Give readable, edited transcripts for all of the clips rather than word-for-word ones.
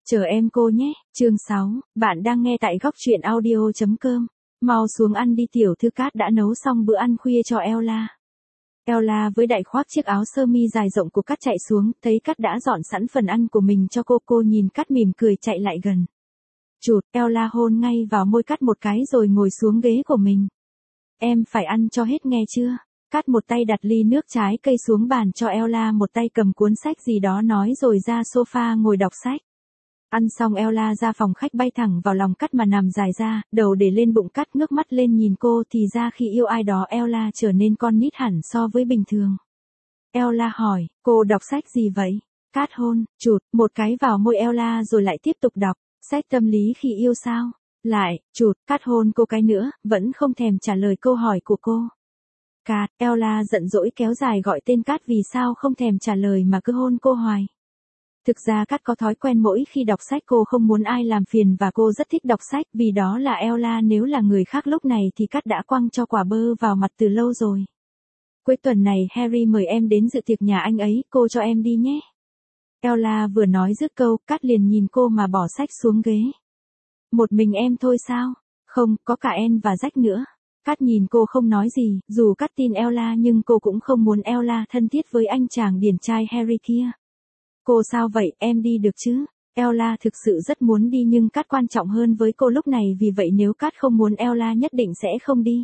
Chờ em cô nhé, chương 6, bạn đang nghe tại góc truyện audio.com. Mau xuống ăn đi, tiểu thư Cát đã nấu xong bữa ăn khuya cho Ella. Ella với đại khoác chiếc áo sơ mi dài rộng của Cát chạy xuống, thấy Cát đã dọn sẵn phần ăn của mình cho cô nhìn Cát mỉm cười chạy lại gần. Chụt, Ella hôn ngay vào môi Cát một cái rồi ngồi xuống ghế của mình. Em phải ăn cho hết nghe chưa? Cát một tay đặt ly nước trái cây xuống bàn cho Ella, một tay cầm cuốn sách gì đó nói rồi ra sofa ngồi đọc sách. Ăn xong Ella ra phòng khách bay thẳng vào lòng Cát mà nằm dài ra, đầu để lên bụng Cát ngước mắt lên nhìn cô, thì ra khi yêu ai đó Ella trở nên con nít hẳn so với bình thường. Ella hỏi, cô đọc sách gì vậy? Cát hôn, chụt, một cái vào môi Ella rồi lại tiếp tục đọc, sách tâm lý khi yêu sao? Lại, chụt, Cát hôn cô cái nữa, vẫn không thèm trả lời câu hỏi của cô. Cát, Ella giận dỗi kéo dài gọi tên Cát vì sao không thèm trả lời mà cứ hôn cô hoài. Thực ra Cát có thói quen mỗi khi đọc sách cô không muốn ai làm phiền và cô rất thích đọc sách vì đó là Ella, nếu là người khác lúc này thì Cát đã quăng cho quả bơ vào mặt từ lâu rồi. Cuối tuần này Harry mời em đến dự tiệc nhà anh ấy, cô cho em đi nhé. Ella vừa nói dứt câu, Cát liền nhìn cô mà bỏ sách xuống ghế. Một mình em thôi sao? Không, có cả em và Jack nữa. Cát nhìn cô không nói gì, dù Cát tin Ella nhưng cô cũng không muốn Ella thân thiết với anh chàng điển trai Harry kia. Cô sao vậy, em đi được chứ? Ella thực sự rất muốn đi nhưng Cát quan trọng hơn với cô lúc này, vì vậy nếu Cát không muốn Ella nhất định sẽ không đi.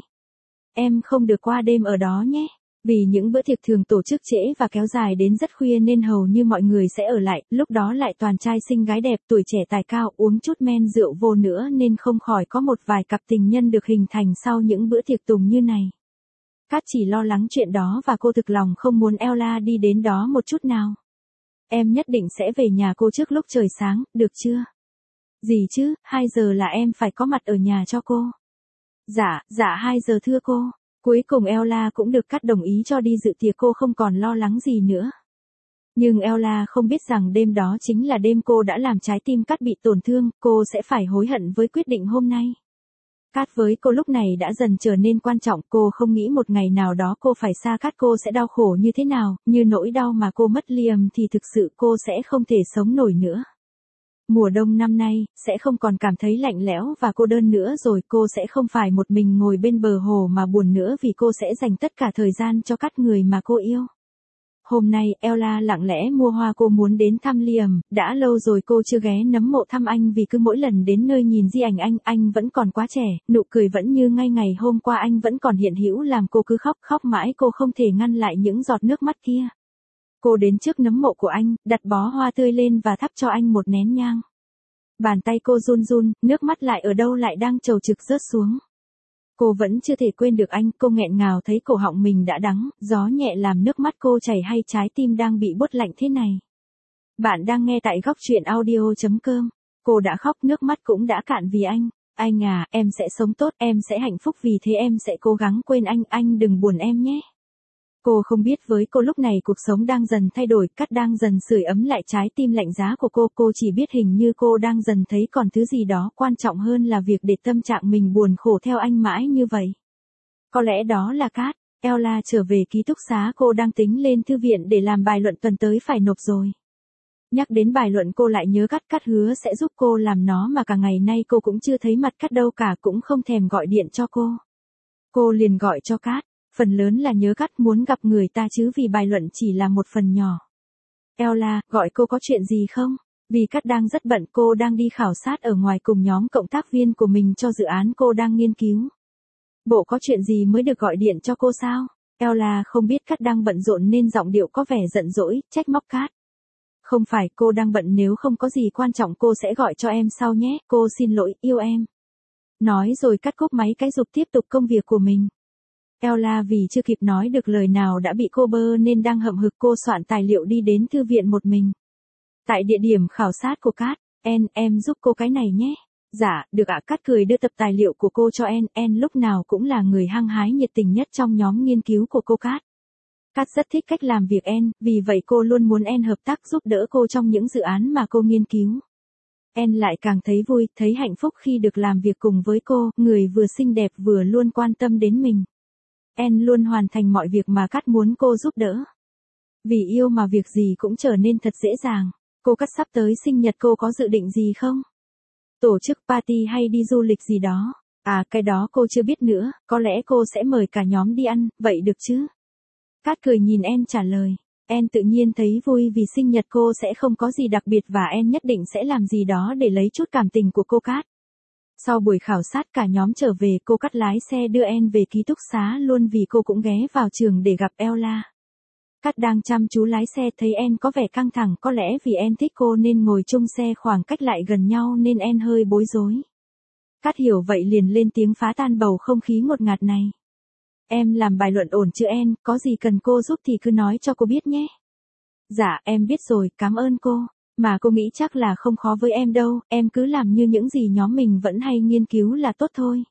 Em không được qua đêm ở đó nhé. Vì những bữa tiệc thường tổ chức trễ và kéo dài đến rất khuya nên hầu như mọi người sẽ ở lại, lúc đó lại toàn trai xinh gái đẹp, tuổi trẻ tài cao, uống chút men rượu vô nữa nên không khỏi có một vài cặp tình nhân được hình thành sau những bữa tiệc tùng như này. Cát chỉ lo lắng chuyện đó và cô thực lòng không muốn Ella đi đến đó một chút nào. Em nhất định sẽ về nhà cô trước lúc trời sáng, được chưa? Gì chứ, 2 giờ là em phải có mặt ở nhà cho cô. Dạ 2 giờ thưa cô. Cuối cùng Ella cũng được Cát đồng ý cho đi dự tiệc, cô không còn lo lắng gì nữa. Nhưng Ella không biết rằng đêm đó chính là đêm cô đã làm trái tim Cát bị tổn thương, cô sẽ phải hối hận với quyết định hôm nay. Cát với cô lúc này đã dần trở nên quan trọng, cô không nghĩ một ngày nào đó cô phải xa Cát cô sẽ đau khổ như thế nào, như nỗi đau mà cô mất Liam thì thực sự cô sẽ không thể sống nổi nữa. Mùa đông năm nay, sẽ không còn cảm thấy lạnh lẽo và cô đơn nữa rồi, cô sẽ không phải một mình ngồi bên bờ hồ mà buồn nữa vì cô sẽ dành tất cả thời gian cho Cát, người mà cô yêu. Hôm nay, Ella lặng lẽ mua hoa, cô muốn đến thăm Liam, đã lâu rồi cô chưa ghé nấm mộ thăm anh vì cứ mỗi lần đến nơi nhìn di ảnh anh vẫn còn quá trẻ, nụ cười vẫn như ngay ngày hôm qua anh vẫn còn hiện hữu làm cô cứ khóc mãi, cô không thể ngăn lại những giọt nước mắt kia. Cô đến trước nấm mộ của anh, đặt bó hoa tươi lên và thắp cho anh một nén nhang. Bàn tay cô run, nước mắt lại ở đâu lại đang trầu trực rớt xuống. Cô vẫn chưa thể quên được anh, cô nghẹn ngào thấy cổ họng mình đã đắng, gió nhẹ làm nước mắt cô chảy hay trái tim đang bị buốt lạnh thế này. Bạn đang nghe tại góc truyện audio.com. Cô đã khóc, nước mắt cũng đã cạn vì anh. Anh à, em sẽ sống tốt, em sẽ hạnh phúc, vì thế em sẽ cố gắng quên anh đừng buồn em nhé. Cô không biết với cô lúc này cuộc sống đang dần thay đổi, Cát đang dần sưởi ấm lại trái tim lạnh giá của cô chỉ biết hình như cô đang dần thấy còn thứ gì đó quan trọng hơn là việc để tâm trạng mình buồn khổ theo anh mãi như vậy. Có lẽ đó là Cát. Ella trở về ký túc xá, cô đang tính lên thư viện để làm bài luận tuần tới phải nộp rồi. Nhắc đến bài luận cô lại nhớ Cát hứa sẽ giúp cô làm nó mà cả ngày nay cô cũng chưa thấy mặt Cát đâu cả, cũng không thèm gọi điện cho cô. Cô liền gọi cho Cát. Phần lớn là nhớ Cát muốn gặp người ta chứ vì bài luận chỉ là một phần nhỏ. Ella, gọi cô có chuyện gì không? Vì Cát đang rất bận, cô đang đi khảo sát ở ngoài cùng nhóm cộng tác viên của mình cho dự án cô đang nghiên cứu. Bộ có chuyện gì mới được gọi điện cho cô sao? Ella không biết Cát đang bận rộn nên giọng điệu có vẻ giận dỗi, trách móc Cát. Không phải, cô đang bận, nếu không có gì quan trọng cô sẽ gọi cho em sau nhé, cô xin lỗi, yêu em. Nói rồi Cát cúp máy cái dục tiếp tục công việc của mình. Ella vì chưa kịp nói được lời nào đã bị cô bơ nên đang hậm hực, cô soạn tài liệu đi đến thư viện một mình. Tại địa điểm khảo sát của Cát, em giúp cô cái này nhé. Dạ, được ạ. Cát cười đưa tập tài liệu của cô cho lúc nào cũng là người hăng hái nhiệt tình nhất trong nhóm nghiên cứu của cô Cát. Cát rất thích cách làm việc vì vậy cô luôn muốn hợp tác giúp đỡ cô trong những dự án mà cô nghiên cứu. Lại càng thấy vui, thấy hạnh phúc khi được làm việc cùng với cô, người vừa xinh đẹp vừa luôn quan tâm đến mình. Luôn hoàn thành mọi việc mà Cát muốn cô giúp đỡ. Vì yêu mà việc gì cũng trở nên thật dễ dàng. Cô Cát sắp tới sinh nhật cô có dự định gì không? Tổ chức party hay đi du lịch gì đó? À cái đó cô chưa biết nữa, có lẽ cô sẽ mời cả nhóm đi ăn, vậy được chứ? Cát cười nhìn En trả lời. En tự nhiên thấy vui vì sinh nhật cô sẽ không có gì đặc biệt và En nhất định sẽ làm gì đó để lấy chút cảm tình của cô Cát. Sau buổi khảo sát cả nhóm trở về, cô Cát lái xe đưa En về ký túc xá luôn vì cô cũng ghé vào trường để gặp Ella. Cát đang chăm chú lái xe thấy En có vẻ căng thẳng, có lẽ vì En thích cô nên ngồi chung xe khoảng cách lại gần nhau nên En hơi bối rối. Cát hiểu vậy liền lên tiếng phá tan bầu không khí ngột ngạt này. Em làm bài luận ổn chứ En, có gì cần cô giúp thì cứ nói cho cô biết nhé. Dạ em biết rồi, cảm ơn cô. Mà cô nghĩ chắc là không khó với em đâu, em cứ làm như những gì nhóm mình vẫn hay nghiên cứu là tốt thôi.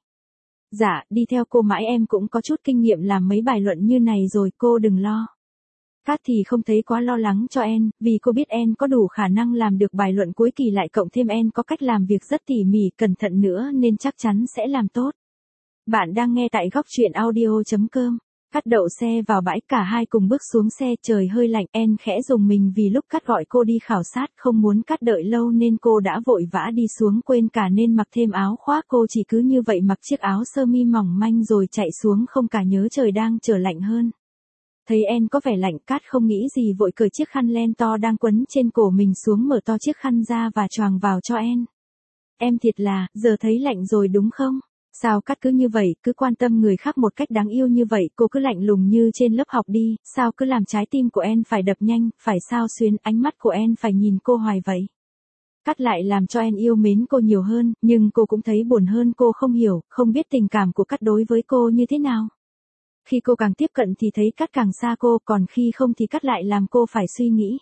Dạ, đi theo cô mãi em cũng có chút kinh nghiệm làm mấy bài luận như này rồi, cô đừng lo. Cát thì không thấy quá lo lắng cho En, vì cô biết En có đủ khả năng làm được bài luận cuối kỳ, lại cộng thêm En có cách làm việc rất tỉ mỉ, cẩn thận nữa nên chắc chắn sẽ làm tốt. Bạn đang nghe tại góc truyện audio.com. Cát đậu xe vào bãi, cả hai cùng bước xuống xe, trời hơi lạnh, En khẽ rùng mình vì lúc Cát gọi cô đi khảo sát không muốn Cát đợi lâu nên cô đã vội vã đi xuống, quên cả nên mặc thêm áo khoác, cô chỉ cứ như vậy mặc chiếc áo sơ mi mỏng manh rồi chạy xuống, không cả nhớ trời đang trở lạnh hơn. Thấy En có vẻ lạnh, Cát không nghĩ gì vội cởi chiếc khăn len to đang quấn trên cổ mình xuống, mở to chiếc khăn ra và choàng vào cho En. Em thiệt là, giờ thấy lạnh rồi đúng không? Sao Cát cứ như vậy, cứ quan tâm người khác một cách đáng yêu như vậy, cô cứ lạnh lùng như trên lớp học đi, sao cứ làm trái tim của En phải đập nhanh, phải sao xuyến, ánh mắt của En phải nhìn cô hoài vậy. Cát lại làm cho En yêu mến cô nhiều hơn, nhưng cô cũng thấy buồn hơn, cô không hiểu, không biết tình cảm của Cát đối với cô như thế nào. Khi cô càng tiếp cận thì thấy Cát càng xa cô, còn khi không thì Cát lại làm cô phải suy nghĩ.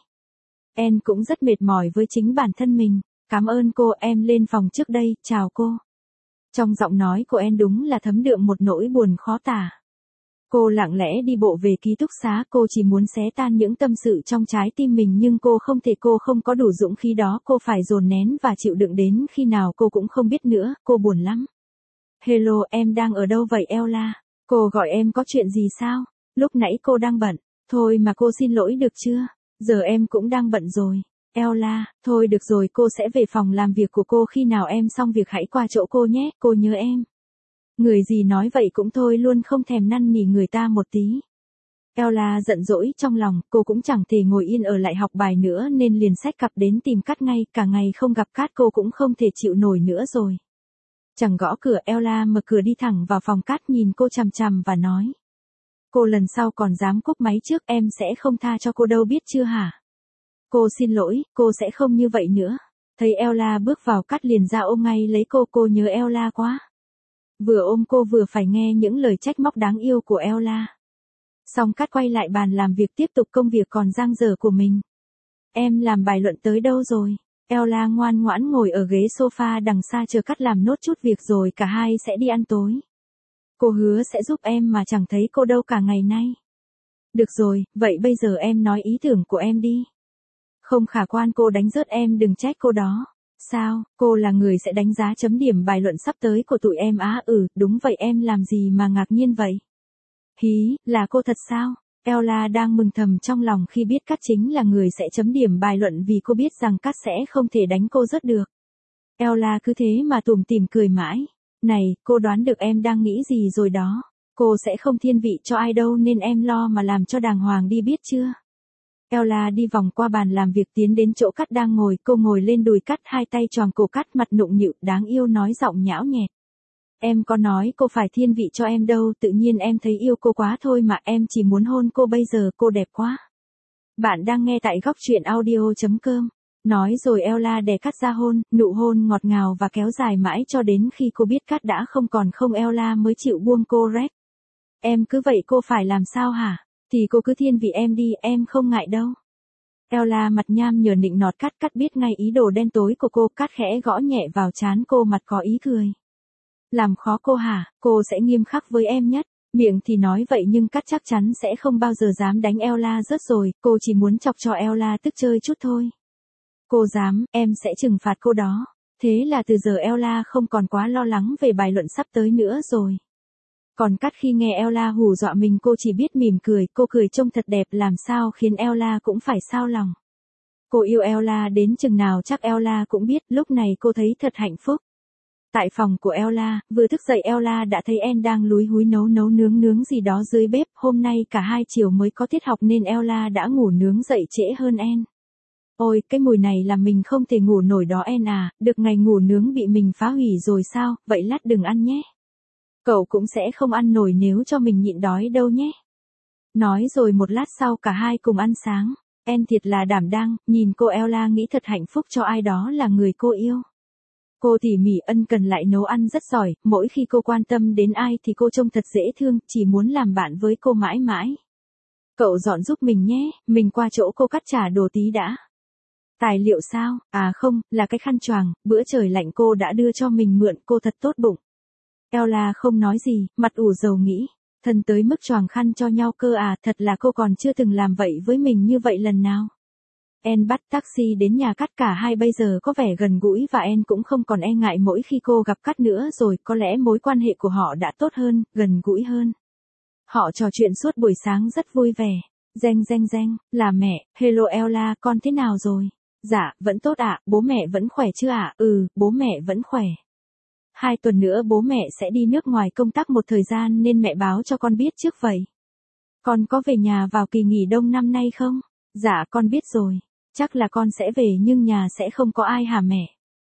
En cũng rất mệt mỏi với chính bản thân mình. Cảm ơn cô, em lên phòng trước đây, chào cô. Trong giọng nói của En đúng là thấm đượm một nỗi buồn khó tả. Cô lặng lẽ đi bộ về ký túc xá, cô chỉ muốn xé tan những tâm sự trong trái tim mình nhưng cô không thể, cô không có đủ dũng khí đó, cô phải dồn nén và chịu đựng đến khi nào cô cũng không biết nữa, cô buồn lắm. Hello, em đang ở đâu vậy Ella? Cô gọi em có chuyện gì sao? Lúc nãy cô đang bận. Thôi mà cô xin lỗi được chưa? Giờ em cũng đang bận rồi. Ella, thôi được rồi, cô sẽ về phòng làm việc của cô, khi nào em xong việc hãy qua chỗ cô nhé, cô nhớ em. Người gì nói vậy cũng thôi luôn, không thèm năn nỉ người ta một tí. Ella giận dỗi trong lòng, cô cũng chẳng thể ngồi yên ở lại học bài nữa nên liền xách cặp đến tìm Cát ngay, cả ngày không gặp Cát cô cũng không thể chịu nổi nữa rồi. Chẳng gõ cửa, Ella mở cửa đi thẳng vào phòng Cát, nhìn cô chằm chằm và nói. Cô lần sau còn dám cúp máy trước em sẽ không tha cho cô đâu, biết chưa hả? Cô xin lỗi, cô sẽ không như vậy nữa. Thấy Ella bước vào, Cát liền ra ôm ngay lấy cô nhớ Ella quá. Vừa ôm cô vừa phải nghe những lời trách móc đáng yêu của Ella. Xong Cát quay lại bàn làm việc tiếp tục công việc còn dang dở của mình. Em làm bài luận tới đâu rồi? Ella ngoan ngoãn ngồi ở ghế sofa đằng xa chờ Cát làm nốt chút việc rồi cả hai sẽ đi ăn tối. Cô hứa sẽ giúp em mà chẳng thấy cô đâu cả ngày nay. Được rồi, vậy bây giờ em nói ý tưởng của em đi. Không khả quan, cô đánh rớt em, đừng trách cô đó. Sao, cô là người sẽ đánh giá chấm điểm bài luận sắp tới của tụi em á? Đúng vậy, em làm gì mà ngạc nhiên vậy? Hí, là cô thật sao? Ella đang mừng thầm trong lòng khi biết Cát chính là người sẽ chấm điểm bài luận vì cô biết rằng Cát sẽ không thể đánh cô rớt được. Ella cứ thế mà tủm tỉm cười mãi. Này, cô đoán được em đang nghĩ gì rồi đó. Cô sẽ không thiên vị cho ai đâu nên em lo mà làm cho đàng hoàng đi, biết chưa? Ella đi vòng qua bàn làm việc tiến đến chỗ Cát đang ngồi, cô ngồi lên đùi Cát, hai tay choàng cổ Cát, mặt nụng nịu, đáng yêu nói giọng nhão nhẹt. Em có nói cô phải thiên vị cho em đâu, tự nhiên em thấy yêu cô quá thôi mà, em chỉ muốn hôn cô bây giờ, cô đẹp quá. Bạn đang nghe tại góc truyện audio.com. Nói rồi Ella đè Cát ra hôn, nụ hôn ngọt ngào và kéo dài mãi cho đến khi cô biết Cát đã không còn không, Ella mới chịu buông cô rét. Em cứ vậy cô phải làm sao hả? Thì cô cứ thiên vị em đi, em không ngại đâu. Ella mặt nham nhở nịnh nọt Cát, Cát biết ngay ý đồ đen tối của cô, Cát khẽ gõ nhẹ vào trán cô, mặt có ý cười. Làm khó cô hả? Cô sẽ nghiêm khắc với em nhất. Miệng thì nói vậy nhưng Cát chắc chắn sẽ không bao giờ dám đánh Ella rớt rồi, cô chỉ muốn chọc cho Ella tức chơi chút thôi. Cô dám, em sẽ trừng phạt cô đó. Thế là từ giờ Ella không còn quá lo lắng về bài luận sắp tới nữa rồi. Còn Cát khi nghe Ella hù dọa mình, cô chỉ biết mỉm cười, cô cười trông thật đẹp làm sao khiến Ella cũng phải xao lòng. Cô yêu Ella đến chừng nào chắc Ella cũng biết, lúc này cô thấy thật hạnh phúc. Tại phòng của Ella, vừa thức dậy Ella đã thấy Anne đang lúi húi nấu nướng gì đó dưới bếp, hôm nay cả hai chiều mới có tiết học nên Ella đã ngủ nướng dậy trễ hơn Anne. Ôi, cái mùi này làm mình không thể ngủ nổi đó Anne à, được ngày ngủ nướng bị mình phá hủy rồi sao, vậy lát đừng ăn nhé. Cậu cũng sẽ không ăn nổi nếu cho mình nhịn đói đâu nhé. Nói rồi một lát sau cả hai cùng ăn sáng. Anne thiệt là đảm đang, nhìn cô Ella nghĩ thật hạnh phúc cho ai đó là người cô yêu. Cô tỉ mỉ ân cần lại nấu ăn rất giỏi, mỗi khi cô quan tâm đến ai thì cô trông thật dễ thương, chỉ muốn làm bạn với cô mãi mãi. Cậu dọn giúp mình nhé, mình qua chỗ cô cắt trả đồ tí đã. Tài liệu sao? À không, là cái khăn choàng, bữa trời lạnh cô đã đưa cho mình mượn, cô thật tốt bụng. Ella không nói gì, mặt ủ rầu nghĩ. Thân tới mức choàng khăn cho nhau cơ à, thật là cô còn chưa từng làm vậy với mình như vậy lần nào. Anne bắt taxi đến nhà Cát, cả hai bây giờ có vẻ gần gũi và Anne cũng không còn e ngại mỗi khi cô gặp Cát nữa rồi, có lẽ mối quan hệ của họ đã tốt hơn, gần gũi hơn. Họ trò chuyện suốt buổi sáng rất vui vẻ. Reng, là mẹ, hello Ella, con thế nào rồi? Dạ, vẫn tốt ạ, bố mẹ vẫn khỏe chứ ạ? Ừ, bố mẹ vẫn khỏe. 2 tuần nữa bố mẹ sẽ đi nước ngoài công tác một thời gian nên mẹ báo cho con biết trước vậy. Con có về nhà vào kỳ nghỉ đông năm nay không? Dạ con biết rồi. Chắc là con sẽ về nhưng nhà sẽ không có ai hả mẹ?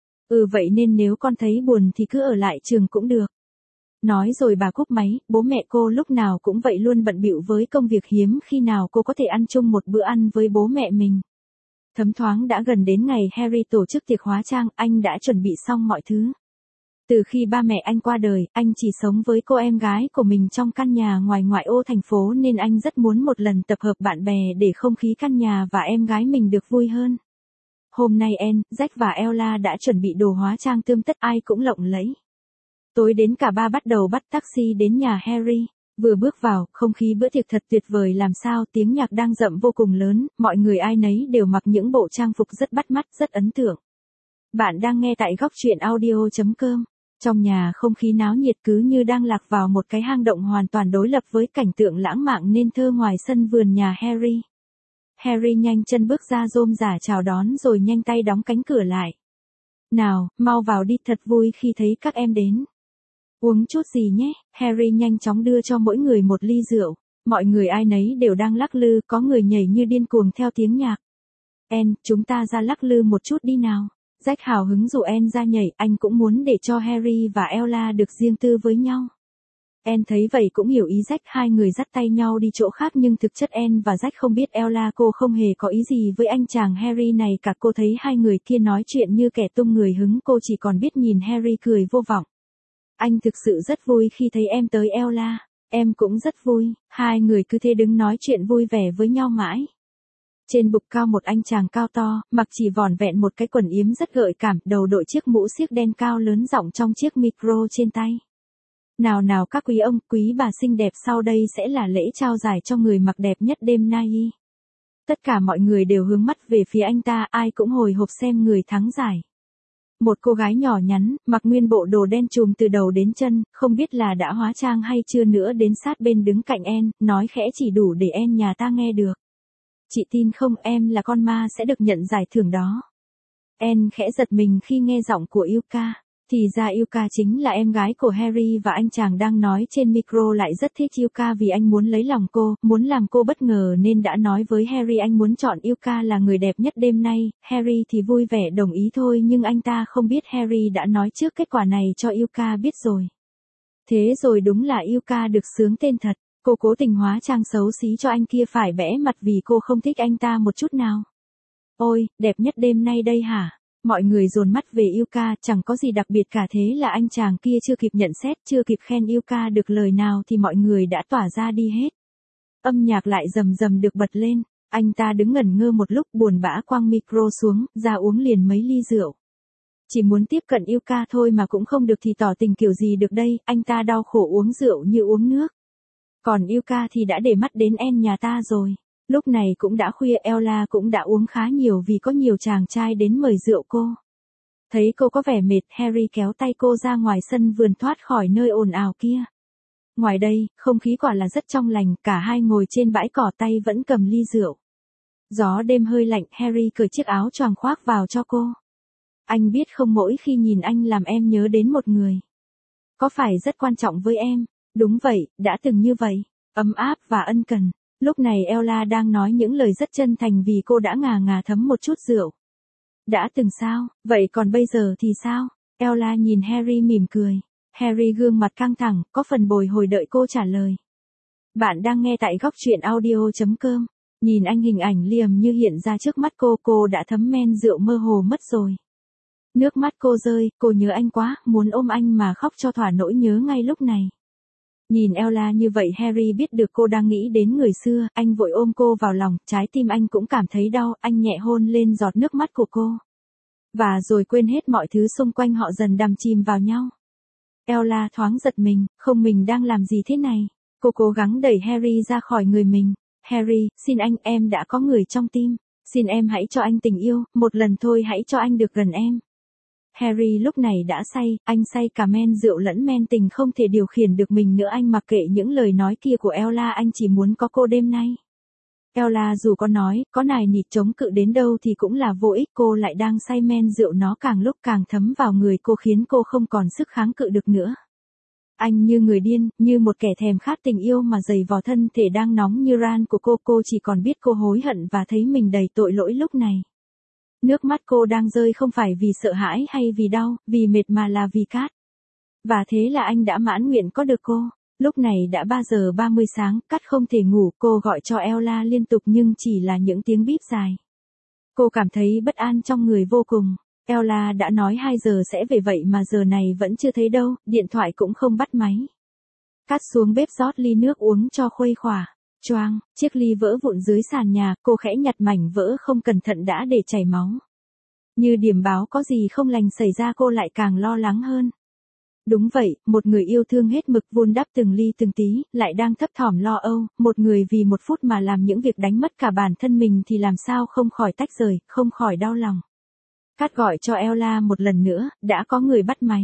Ừ vậy nên nếu con thấy buồn thì cứ ở lại trường cũng được. Nói rồi bà cúp máy, bố mẹ cô lúc nào cũng vậy luôn bận bịu với công việc, hiếm khi nào cô có thể ăn chung một bữa ăn với bố mẹ mình. Thấm thoáng đã gần đến ngày Harry tổ chức tiệc hóa trang, anh đã chuẩn bị xong mọi thứ. Từ khi ba mẹ anh qua đời, anh chỉ sống với cô em gái của mình trong căn nhà ngoài ngoại ô thành phố nên anh rất muốn một lần tập hợp bạn bè để không khí căn nhà và em gái mình được vui hơn. Hôm nay Anne, Jack và Ella đã chuẩn bị đồ hóa trang tươm tất, ai cũng lộng lẫy. Tối đến cả ba bắt đầu bắt taxi đến nhà Harry. Vừa bước vào, không khí bữa tiệc thật tuyệt vời làm sao, tiếng nhạc đang rậm vô cùng lớn, mọi người ai nấy đều mặc những bộ trang phục rất bắt mắt, rất ấn tượng. Bạn đang nghe tại góc truyện audio.com. Trong nhà không khí náo nhiệt cứ như đang lạc vào một cái hang động hoàn toàn đối lập với cảnh tượng lãng mạn nên thơ ngoài sân vườn nhà Harry. Harry nhanh chân bước ra rôm rả chào đón rồi nhanh tay đóng cánh cửa lại. Nào, mau vào đi, thật vui khi thấy các em đến. Uống chút gì nhé, Harry nhanh chóng đưa cho mỗi người một ly rượu. Mọi người ai nấy đều đang lắc lư, có người nhảy như điên cuồng theo tiếng nhạc. Anne, chúng ta ra lắc lư một chút đi nào. Jack hào hứng rủ Anne ra nhảy, anh cũng muốn để cho Harry và Ella được riêng tư với nhau. Anne thấy vậy cũng hiểu ý Jack, hai người dắt tay nhau đi chỗ khác nhưng thực chất Anne và Jack không biết Ella cô không hề có ý gì với anh chàng Harry này cả. Cô thấy hai người kia nói chuyện như kẻ tung người hứng, cô chỉ còn biết nhìn Harry cười vô vọng. Anh thực sự rất vui khi thấy em tới Ella, em cũng rất vui, hai người cứ thế đứng nói chuyện vui vẻ với nhau mãi. Trên bục cao một anh chàng cao to, mặc chỉ vỏn vẹn một cái quần yếm rất gợi cảm, đầu đội chiếc mũ xiếc đen cao lớn giọng trong chiếc micro trên tay. Nào các quý ông, quý bà xinh đẹp, sau đây sẽ là lễ trao giải cho người mặc đẹp nhất đêm nay. Tất cả mọi người đều hướng mắt về phía anh ta, ai cũng hồi hộp xem người thắng giải. Một cô gái nhỏ nhắn, mặc nguyên bộ đồ đen trùm từ đầu đến chân, không biết là đã hóa trang hay chưa nữa, đến sát bên đứng cạnh Anne, nói khẽ chỉ đủ để Anne nhà ta nghe được. Chị tin không, em là con ma sẽ được nhận giải thưởng đó. Anne khẽ giật mình khi nghe giọng của Yuka. Thì ra Yuka chính là em gái của Harry và anh chàng đang nói trên micro lại rất thích Yuka vì anh muốn lấy lòng cô, muốn làm cô bất ngờ nên đã nói với Harry anh muốn chọn Yuka là người đẹp nhất đêm nay. Harry thì vui vẻ đồng ý thôi nhưng anh ta không biết Harry đã nói trước kết quả này cho Yuka biết rồi. Thế rồi đúng là Yuka được xướng tên thật. Cô cố tình hóa trang xấu xí cho anh kia phải bẽ mặt vì cô không thích anh ta một chút nào. Ôi, đẹp nhất đêm nay đây hả? Mọi người dồn mắt về Yuka, chẳng có gì đặc biệt cả, thế là anh chàng kia chưa kịp nhận xét, chưa kịp khen Yuka được lời nào thì mọi người đã tỏa ra đi hết. Âm nhạc lại rầm rầm được bật lên, anh ta đứng ngẩn ngơ một lúc buồn bã quăng micro xuống, ra uống liền mấy ly rượu. Chỉ muốn tiếp cận Yuka thôi mà cũng không được thì tỏ tình kiểu gì được đây, anh ta đau khổ uống rượu như uống nước. Còn Yuka thì đã để mắt đến Anne nhà ta rồi. Lúc này cũng đã khuya, Ella cũng đã uống khá nhiều vì có nhiều chàng trai đến mời rượu cô. Thấy cô có vẻ mệt, Harry kéo tay cô ra ngoài sân vườn thoát khỏi nơi ồn ào kia. Ngoài đây, không khí quả là rất trong lành, cả hai ngồi trên bãi cỏ tay vẫn cầm ly rượu. Gió đêm hơi lạnh, Harry cởi chiếc áo choàng khoác vào cho cô. Anh biết không, mỗi khi nhìn anh làm em nhớ đến một người. Có phải rất quan trọng với em? Đúng vậy, đã từng như vậy. Ấm áp và ân cần. Lúc này Ella đang nói những lời rất chân thành vì cô đã ngà ngà thấm một chút rượu. Đã từng sao? Vậy còn bây giờ thì sao? Ella nhìn Harry mỉm cười. Harry gương mặt căng thẳng, có phần bồi hồi đợi cô trả lời. Bạn đang nghe tại góc truyện audio.com. Nhìn anh, hình ảnh Liam như hiện ra trước mắt cô đã thấm men rượu mơ hồ mất rồi. Nước mắt cô rơi, cô nhớ anh quá, muốn ôm anh mà khóc cho thỏa nỗi nhớ ngay lúc này. Nhìn Ella như vậy, Harry biết được cô đang nghĩ đến người xưa, anh vội ôm cô vào lòng, trái tim anh cũng cảm thấy đau, anh nhẹ hôn lên giọt nước mắt của cô. Và rồi quên hết mọi thứ xung quanh, họ dần đắm chìm vào nhau. Ella thoáng giật mình, không, mình đang làm gì thế này? Cô cố gắng đẩy Harry ra khỏi người mình. Harry, xin anh, em đã có người trong tim. Xin em hãy cho anh tình yêu, một lần thôi hãy cho anh được gần em. Harry lúc này đã say, anh say cả men rượu lẫn men tình, không thể điều khiển được mình nữa. Anh mặc kệ những lời nói kia của Ella, anh chỉ muốn có cô đêm nay. Ella dù có nói, có nài nỉ chống cự đến đâu thì cũng là vô ích, cô lại đang say men rượu, nó càng lúc càng thấm vào người cô khiến cô không còn sức kháng cự được nữa. Anh như người điên, như một kẻ thèm khát tình yêu mà giày vò thân thể đang nóng như ran của cô chỉ còn biết cô hối hận và thấy mình đầy tội lỗi lúc này. Nước mắt cô đang rơi không phải vì sợ hãi hay vì đau, vì mệt mà là vì Cát. Và thế là anh đã mãn nguyện có được cô. Lúc này đã 3 giờ 30 sáng, Cát không thể ngủ, cô gọi cho Ella liên tục nhưng chỉ là những tiếng bíp dài. Cô cảm thấy bất an trong người vô cùng. Ella đã nói 2 giờ sẽ về vậy mà giờ này vẫn chưa thấy đâu, điện thoại cũng không bắt máy. Cát xuống bếp rót ly nước uống cho khuây khỏa. Choang, chiếc ly vỡ vụn dưới sàn nhà, cô khẽ nhặt mảnh vỡ không cẩn thận đã để chảy máu. Như điểm báo có gì không lành xảy ra, cô lại càng lo lắng hơn. Đúng vậy, một người yêu thương hết mực vun đắp từng ly từng tí, lại đang thấp thỏm lo âu, một người vì một phút mà làm những việc đánh mất cả bản thân mình thì làm sao không khỏi tách rời, không khỏi đau lòng. Cát gọi cho Ella một lần nữa, đã có người bắt máy.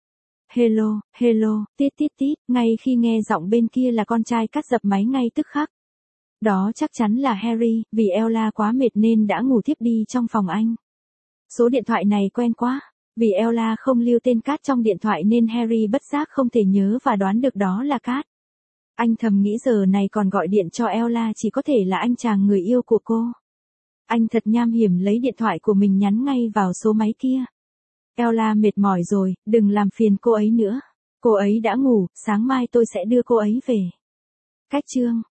Hello, hello, tít tít tít, ngay khi nghe giọng bên kia là con trai, Cát dập máy ngay tức khắc. Đó chắc chắn là Harry, vì Ella quá mệt nên đã ngủ thiếp đi trong phòng anh. Số điện thoại này quen quá, vì Ella không lưu tên Cát trong điện thoại nên Harry bất giác không thể nhớ và đoán được đó là Cát. Anh thầm nghĩ giờ này còn gọi điện cho Ella chỉ có thể là anh chàng người yêu của cô. Anh thật nham hiểm lấy điện thoại của mình nhắn ngay vào số máy kia. Ella mệt mỏi rồi, đừng làm phiền cô ấy nữa. Cô ấy đã ngủ, sáng mai tôi sẽ đưa cô ấy về. Cách chương